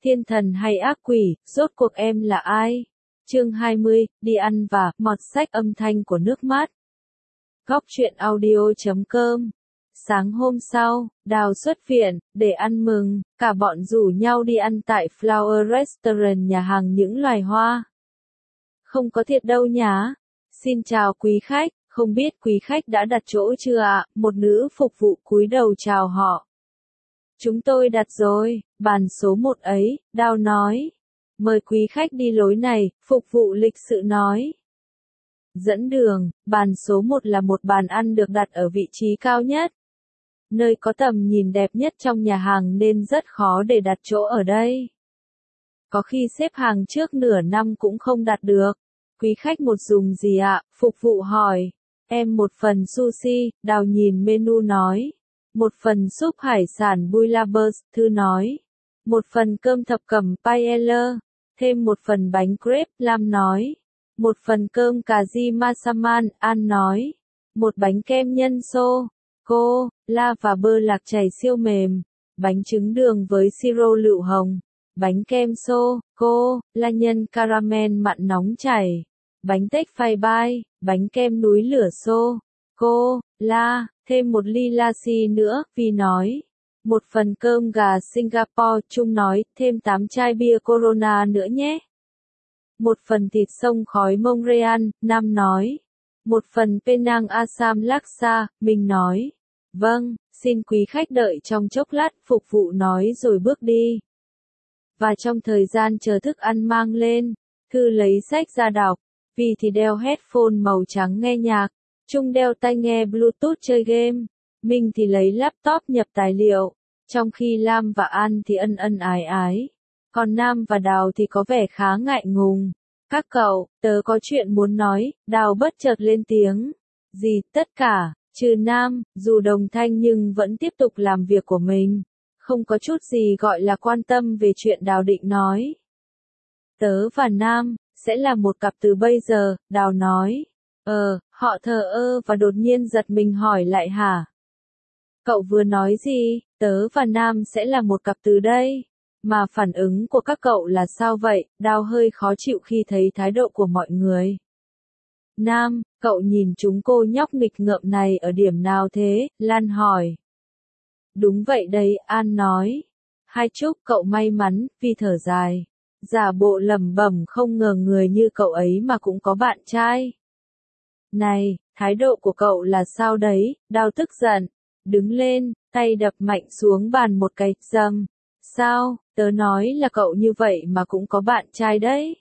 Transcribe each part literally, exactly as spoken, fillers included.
Thiên thần hay ác quỷ, rốt cuộc em là ai? Chương hai mươi, đi ăn và, mọt sách âm thanh của nước mắt. Góc truyện audio chấm com. Sáng hôm sau, Đào xuất viện, để ăn mừng, cả bọn rủ nhau đi ăn tại Flower Restaurant, nhà hàng những loài hoa. Không có thiệt đâu nhá. Xin chào quý khách, không biết quý khách đã đặt chỗ chưa ạ? Một nữ phục vụ cúi đầu chào họ. Chúng tôi đặt rồi, bàn số một ấy, Đào nói. Mời quý khách đi lối này, phục vụ lịch sự nói. Dẫn đường, bàn số một là một bàn ăn được đặt ở vị trí cao nhất. Nơi có tầm nhìn đẹp nhất trong nhà hàng nên rất khó để đặt chỗ ở đây. Có khi xếp hàng trước nửa năm cũng không đặt được. Quý khách một dùng gì ạ? Phục vụ hỏi. Em một phần sushi, Đào nhìn menu nói. Một phần súp hải sản bouillabaisse, Thư nói. Một phần cơm thập cẩm paella, thêm một phần bánh crepe, Lam nói. Một phần cơm cà ri masaman, An nói. Một bánh kem nhân xô, cô, la và bơ lạc chảy siêu mềm. Bánh trứng đường với siro lựu hồng. Bánh kem xô, cô, la nhân caramel mặn nóng chảy. Bánh tết phai bai, bánh kem núi lửa xô, cô, la, thêm một ly lassi nữa, Vi nói. Một phần cơm gà Singapore, Trung nói, thêm tám chai bia Corona nữa nhé. Một phần thịt sông khói Montreal, Nam nói. Một phần Penang Assam Laksa, Minh nói. Vâng, xin quý khách đợi trong chốc lát, phục vụ nói rồi bước đi. Và trong thời gian chờ thức ăn mang lên, Thư lấy sách ra đọc, Vi thì đeo headphone màu trắng nghe nhạc, Trung đeo tai nghe Bluetooth chơi game, Minh thì lấy laptop nhập tài liệu, trong khi Lam và An thì ân ân ái ái, còn Nam và Đào thì có vẻ khá ngại ngùng. Các cậu, tớ có chuyện muốn nói, Đào bất chợt lên tiếng. Gì, tất cả, trừ Nam, dù đồng thanh nhưng vẫn tiếp tục làm việc của mình. Không có chút gì gọi là quan tâm về chuyện Đào định nói. Tớ và Nam sẽ là một cặp từ bây giờ, Đào nói. Ờ, họ thờ ơ và đột nhiên giật mình hỏi lại hả? Cậu vừa nói gì? Tớ và Nam sẽ là một cặp từ đây. Mà phản ứng của các cậu là sao vậy? Đào hơi khó chịu khi thấy thái độ của mọi người. Nam, cậu nhìn chúng cô nhóc nghịch ngợm này ở điểm nào thế? Lan hỏi. Đúng vậy đây, An nói. Hai chúc cậu may mắn, Vi thở dài. Giả bộ lẩm bẩm không ngờ người như cậu ấy mà cũng có bạn trai. Này, thái độ của cậu là sao đấy? Đào tức giận. Đứng lên, tay đập mạnh xuống bàn một cái, dầm. Sao, tớ nói là cậu như vậy mà cũng có bạn trai đấy.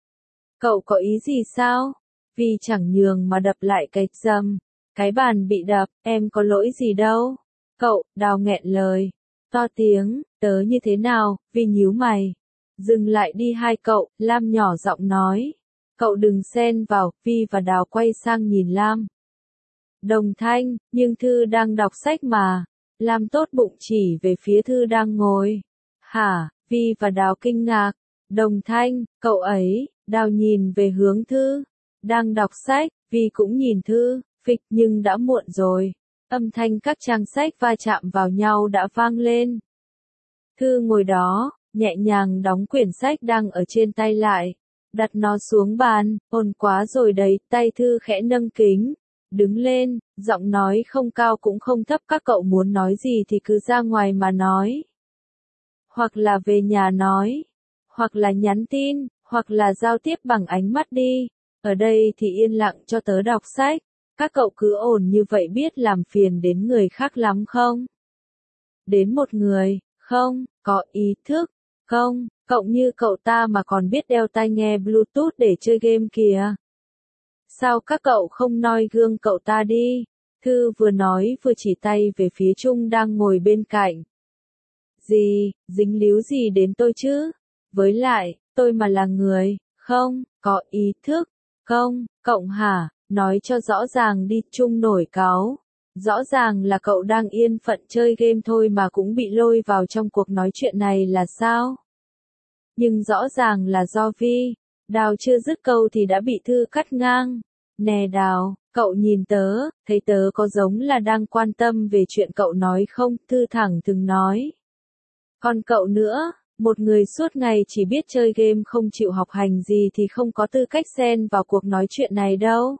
Cậu có ý gì sao? Vi chẳng nhường mà đập lại cái dầm. Cái bàn bị đập, em có lỗi gì đâu. Cậu, Đào nghẹn lời. To tiếng, tớ như thế nào? Vi nhíu mày. Dừng lại đi hai cậu, Lam nhỏ giọng nói. Cậu đừng xen vào, Vi và Đào quay sang nhìn Lam. Đồng thanh, nhưng Thư đang đọc sách mà. Lam tốt bụng chỉ về phía Thư đang ngồi. Hả, Vi và Đào kinh ngạc. Đồng thanh, cậu ấy, Đào nhìn về hướng Thư. Đang đọc sách, Vi cũng nhìn Thư, phịch nhưng đã muộn rồi. Âm thanh các trang sách va chạm vào nhau đã vang lên. Thư ngồi đó, nhẹ nhàng đóng quyển sách đang ở trên tay lại. Đặt nó xuống bàn, ồn quá rồi đấy, tay Thư khẽ nâng kính. Đứng lên, giọng nói không cao cũng không thấp, các cậu muốn nói gì thì cứ ra ngoài mà nói. Hoặc là về nhà nói, hoặc là nhắn tin, hoặc là giao tiếp bằng ánh mắt đi. Ở đây thì yên lặng cho tớ đọc sách. Các cậu cứ ồn như vậy biết làm phiền đến người khác lắm không? Đến một người, không, có ý thức, không, cậu như cậu ta mà còn biết đeo tai nghe Bluetooth để chơi game kìa. Sao các cậu không noi gương cậu ta đi? Thư vừa nói vừa chỉ tay về phía Trung đang ngồi bên cạnh. Gì, dính líu gì đến tôi chứ? Với lại, tôi mà là người, không, có ý thức, không, cộng hả, nói cho rõ ràng đi, Trung nổi cáu. Rõ ràng là cậu đang yên phận chơi game thôi mà cũng bị lôi vào trong cuộc nói chuyện này là sao? Nhưng rõ ràng là do Vi. Đào chưa dứt câu thì đã bị Thư cắt ngang. Nè Đào, cậu nhìn tớ, thấy tớ có giống là đang quan tâm về chuyện cậu nói không? Thư thẳng thừng nói. Còn cậu nữa, Một người suốt ngày chỉ biết chơi game không chịu học hành gì thì không có tư cách xen vào cuộc nói chuyện này đâu.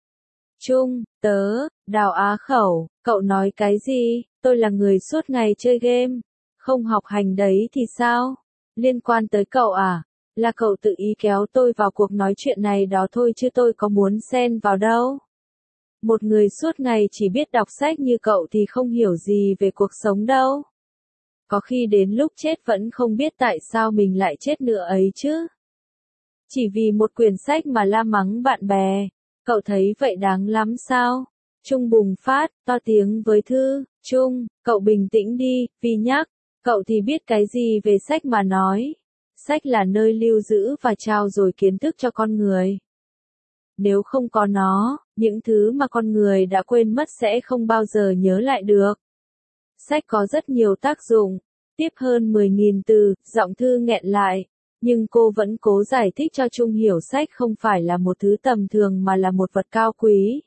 Trung, tớ, Đào Á Khẩu, cậu nói cái gì? Tôi là người suốt ngày chơi game, không học hành đấy thì sao? Liên quan tới cậu à? Là cậu tự ý kéo tôi vào cuộc nói chuyện này đó thôi chứ tôi có muốn xen vào đâu. Một người suốt ngày chỉ biết đọc sách như cậu thì không hiểu gì về cuộc sống đâu. Có khi đến lúc chết vẫn không biết tại sao mình lại chết nữa ấy chứ. Chỉ vì một quyển sách mà la mắng bạn bè, cậu thấy vậy đáng lắm sao? Trung bùng phát, to tiếng với Thư, Trung, cậu bình tĩnh đi, Vi nhắc, cậu thì biết cái gì về sách mà nói. Sách là nơi lưu giữ và trao dồi kiến thức cho con người. Nếu không có nó, những thứ mà con người đã quên mất sẽ không bao giờ nhớ lại được. Sách có rất nhiều tác dụng. Tiếp hơn mười nghìn từ, giọng Thư nghẹn lại. Nhưng cô vẫn cố giải thích cho Trung hiểu sách không phải là một thứ tầm thường mà là một vật cao quý.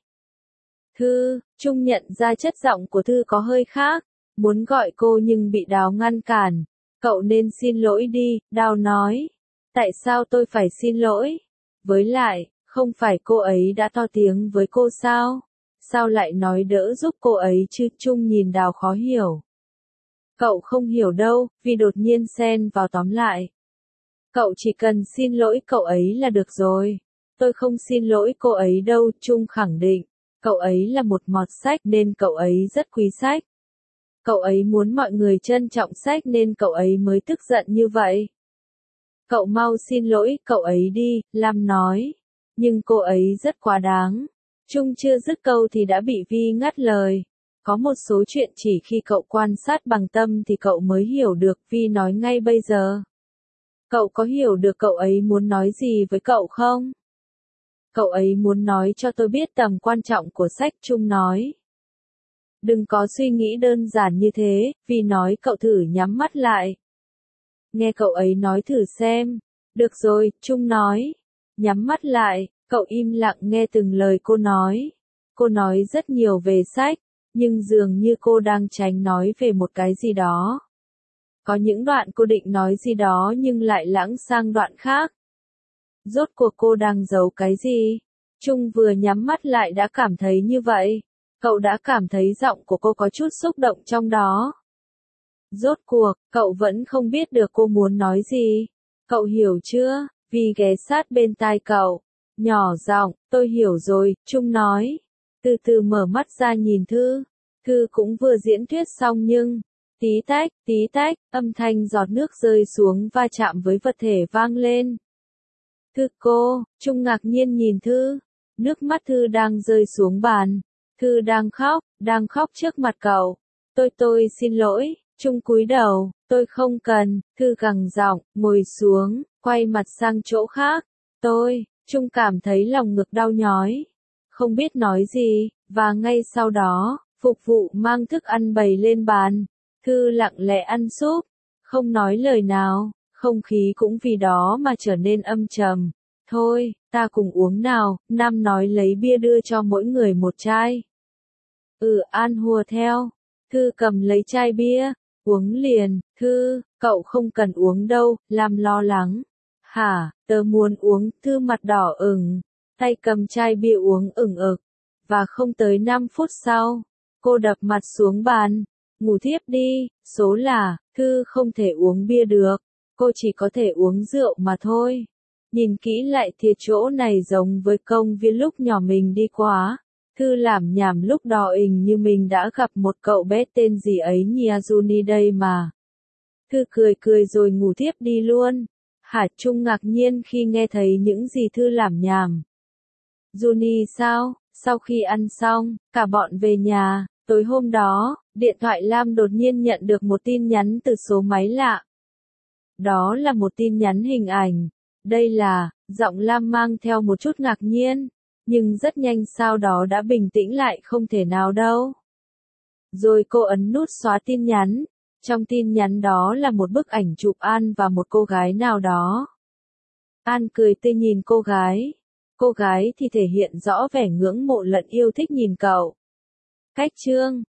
Thư, Trung nhận ra chất giọng của Thư có hơi khác. Muốn gọi cô nhưng bị Đào ngăn cản. Cậu nên xin lỗi đi, Đào nói. Tại sao tôi phải xin lỗi? Với lại, không phải cô ấy đã to tiếng với cô sao? Sao lại nói đỡ giúp cô ấy chứ? Trung nhìn Đào khó hiểu. Cậu không hiểu đâu, vì đột nhiên xen vào tóm lại. Cậu chỉ cần xin lỗi cậu ấy là được rồi. Tôi không xin lỗi cô ấy đâu, Trung khẳng định. Cậu ấy là một mọt sách nên cậu ấy rất quý sách. Cậu ấy muốn mọi người trân trọng sách nên cậu ấy mới tức giận như vậy. Cậu mau xin lỗi cậu ấy đi, Lam nói. Nhưng cô ấy rất quá đáng. Trung chưa dứt câu thì đã bị Vi ngắt lời. Có một số chuyện chỉ khi cậu quan sát bằng tâm thì cậu mới hiểu được, Vi nói ngay bây giờ. Cậu có hiểu được cậu ấy muốn nói gì với cậu không? Cậu ấy muốn nói cho tôi biết tầm quan trọng của sách, Trung nói. Đừng có suy nghĩ đơn giản như thế, Vi nói. Cậu thử nhắm mắt lại. Nghe cậu ấy nói thử xem. Được rồi, Trung nói. Nhắm mắt lại, cậu im lặng nghe từng lời cô nói. Cô nói rất nhiều về sách, nhưng dường như cô đang tránh nói về một cái gì đó. Có những đoạn cô định nói gì đó nhưng lại lãng sang đoạn khác. Rốt cuộc cô đang giấu cái gì? Trung vừa nhắm mắt lại đã cảm thấy như vậy. Cậu đã cảm thấy giọng của cô có chút xúc động trong đó. Rốt cuộc, cậu vẫn không biết được cô muốn nói gì. Cậu hiểu chưa? Vi ghé sát bên tai cậu. Nhỏ giọng, tôi hiểu rồi, Trung nói. Từ từ mở mắt ra nhìn Thư. Thư cũng vừa diễn thuyết xong nhưng, tí tách, tí tách, âm thanh giọt nước rơi xuống va chạm với vật thể vang lên. Thư cô, Trung ngạc nhiên nhìn Thư. Nước mắt Thư đang rơi xuống bàn. Thư đang khóc, đang khóc trước mặt cậu. Tôi tôi xin lỗi, Trung cúi đầu, tôi không cần, Thư gằn giọng, ngồi xuống, quay mặt sang chỗ khác. Tôi, Trung cảm thấy lòng ngực đau nhói. Không biết nói gì, và ngay sau đó, phục vụ mang thức ăn bày lên bàn. Thư lặng lẽ ăn súp, không nói lời nào, không khí cũng vì đó mà trở nên âm trầm. Thôi, ta cùng uống nào, Nam nói lấy bia đưa cho mỗi người một chai. Ừ, An hùa theo. Thư cầm lấy chai bia, uống liền. Thư, cậu không cần uống đâu, Lam lo lắng. Hả, tớ muốn uống, Thư mặt đỏ ửng, tay cầm chai bia uống ửng ực. Và không tới năm phút sau, cô đập mặt xuống bàn, ngủ thiếp đi, số là, Thư không thể uống bia được, cô chỉ có thể uống rượu mà thôi. Nhìn kỹ lại thì chỗ này giống với công viên lúc nhỏ mình đi qua. Thư làm nhảm lúc đó hình như mình đã gặp một cậu bé tên gì ấy nhỉ, Juni đây mà. Thư cười cười rồi ngủ thiếp đi luôn. Hả? Trung ngạc nhiên khi nghe thấy những gì Thư làm nhảm. Juni sao? Sau khi ăn xong, cả bọn về nhà. Tối hôm đó, điện thoại Lam đột nhiên nhận được một tin nhắn từ số máy lạ. Đó là một tin nhắn hình ảnh. Đây là, giọng Lam mang theo một chút ngạc nhiên, nhưng rất nhanh sau đó đã bình tĩnh lại, không thể nào đâu. Rồi cô ấn nút xóa tin nhắn. Trong tin nhắn đó là một bức ảnh chụp An và một cô gái nào đó. An cười tươi nhìn cô gái. Cô gái thì thể hiện rõ vẻ ngưỡng mộ lẫn yêu thích nhìn cậu. Cách chương